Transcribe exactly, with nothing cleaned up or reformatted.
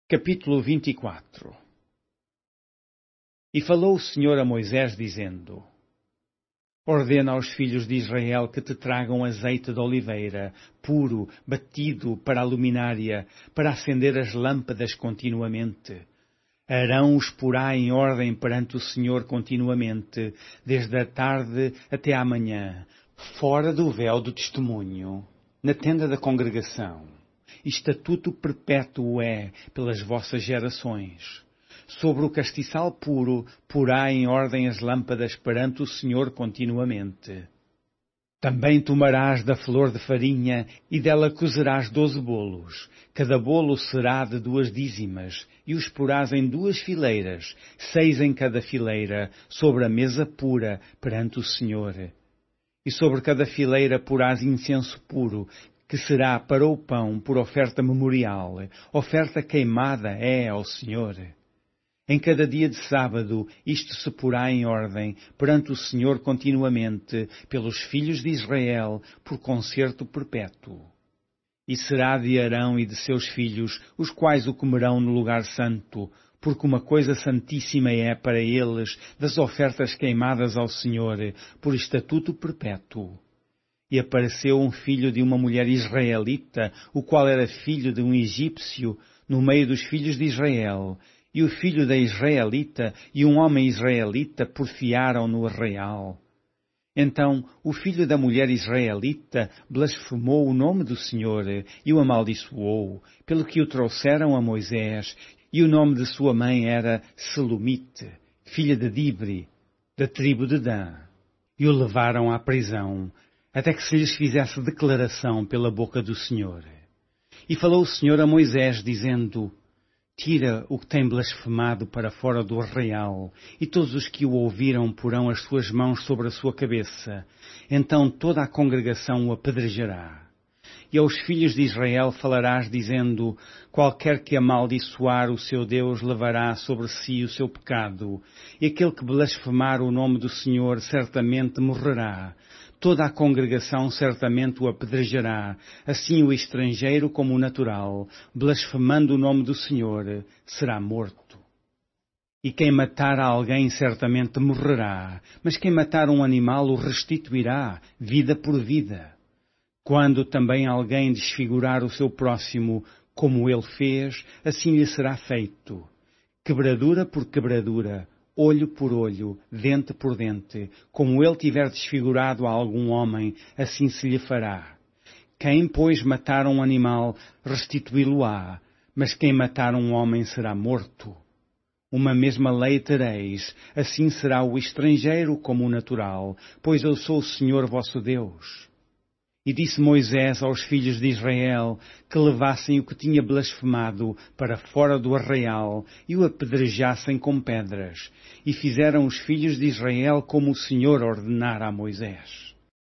Capítulo vinte e quatro. E falou o Senhor a Moisés, dizendo: Ordena aos filhos de Israel que te tragam azeite de oliveira, puro, batido para a luminária, para acender as lâmpadas continuamente. Arão os porá em ordem perante o Senhor continuamente, desde a tarde até à manhã, fora do véu do testemunho, na tenda da congregação. Estatuto perpétuo é pelas vossas gerações. Sobre o castiçal puro, porá em ordem as lâmpadas perante o Senhor continuamente. Também tomarás da flor de farinha e dela cozerás doze bolos. Cada bolo será de duas dízimas, e os porás em duas fileiras, seis em cada fileira, sobre a mesa pura perante o Senhor. E sobre cada fileira porás incenso puro, que será para o pão por oferta memorial, oferta queimada é ao Senhor. Em cada dia de sábado isto se porá em ordem perante o Senhor continuamente, pelos filhos de Israel, por concerto perpétuo. E será de Arão e de seus filhos, os quais o comerão no lugar santo, porque uma coisa santíssima é para eles das ofertas queimadas ao Senhor, por estatuto perpétuo. E apareceu um filho de uma mulher israelita, o qual era filho de um egípcio, no meio dos filhos de Israel. E o filho da israelita e um homem israelita porfiaram no arraial. Então o filho da mulher israelita blasfemou o nome do Senhor e o amaldiçoou, pelo que o trouxeram a Moisés, e o nome de sua mãe era Selomite, filha de Dibri, da tribo de Dan. E o levaram à prisão, até que se lhes fizesse declaração pela boca do Senhor. E falou o Senhor a Moisés, dizendo: Tira o que tem blasfemado para fora do arraial, e todos os que o ouviram porão as suas mãos sobre a sua cabeça. Então toda a congregação o apedrejará. E aos filhos de Israel falarás, dizendo: Qualquer que amaldiçoar o seu Deus levará sobre si o seu pecado, e aquele que blasfemar o nome do Senhor certamente morrerá. Toda a congregação certamente o apedrejará, assim o estrangeiro como o natural, blasfemando o nome do Senhor, será morto. E quem matar a alguém certamente morrerá, mas quem matar um animal o restituirá, vida por vida. Quando também alguém desfigurar o seu próximo, como ele fez, assim lhe será feito. Quebradura por quebradura, olho por olho, dente por dente, como ele tiver desfigurado a algum homem, assim se lhe fará. Quem, pois, matar um animal, restituí-lo-á, mas quem matar um homem será morto. Uma mesma lei tereis, assim será o estrangeiro como o natural, pois eu sou o Senhor vosso Deus. E disse Moisés aos filhos de Israel que levassem o que tinha blasfemado para fora do arraial e o apedrejassem com pedras. E fizeram os filhos de Israel como o Senhor ordenara a Moisés.